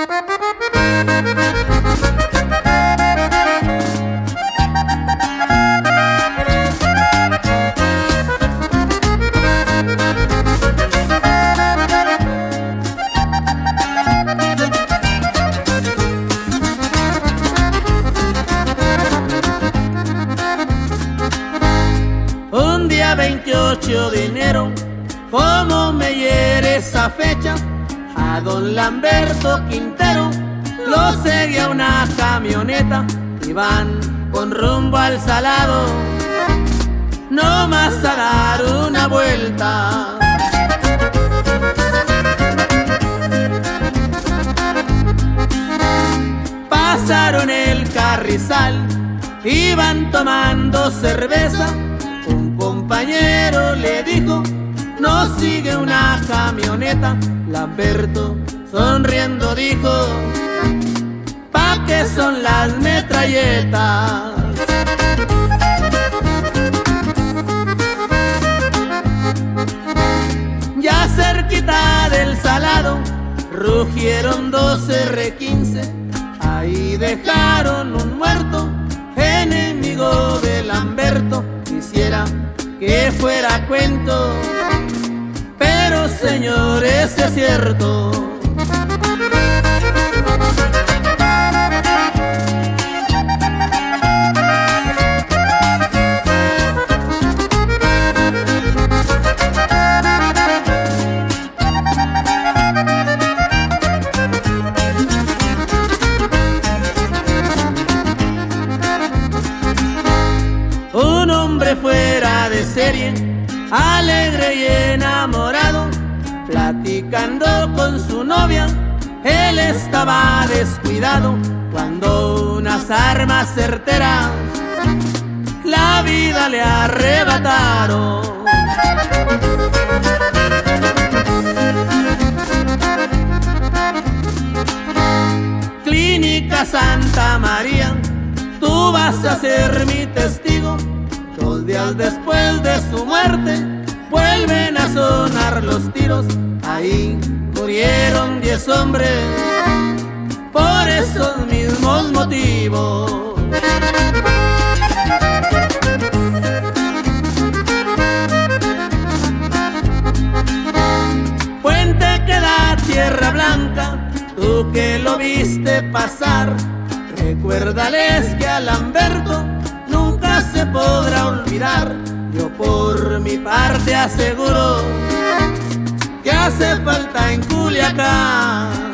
Un día 28 de enero, como me hiere esa fecha, a don Lamberto Quintero lo seguía una camioneta y van con rumbo al Salado, no más a dar una vuelta. Pasaron el Carrizal, iban tomando cerveza. Un compañero le dijo: nos sigue una camioneta. Lamberto sonriendo dijo: ¿pa' qué son las metralletas? Ya cerquita del Salado rugieron dos R15, ahí dejaron un muerto, enemigo de Lamberto. Quisiera que fuera cuento, pero señores, es cierto. Un hombre fuera de serie, alegre y enamorado, platicando con su novia, él estaba descuidado, cuando unas armas certeras la vida le arrebataron. Clínica Santa María, tú vas a ser mi testigo. 2 días después de su muerte vuelven a sonar los tiros. Ahí murieron 10 hombres por esos mismos motivos. Puente que da Tierra Blanca, tú que lo viste pasar, recuérdales que a Lamberto nunca se podrá olvidar. Yo por mi parte aseguro que hace falta en Culiacán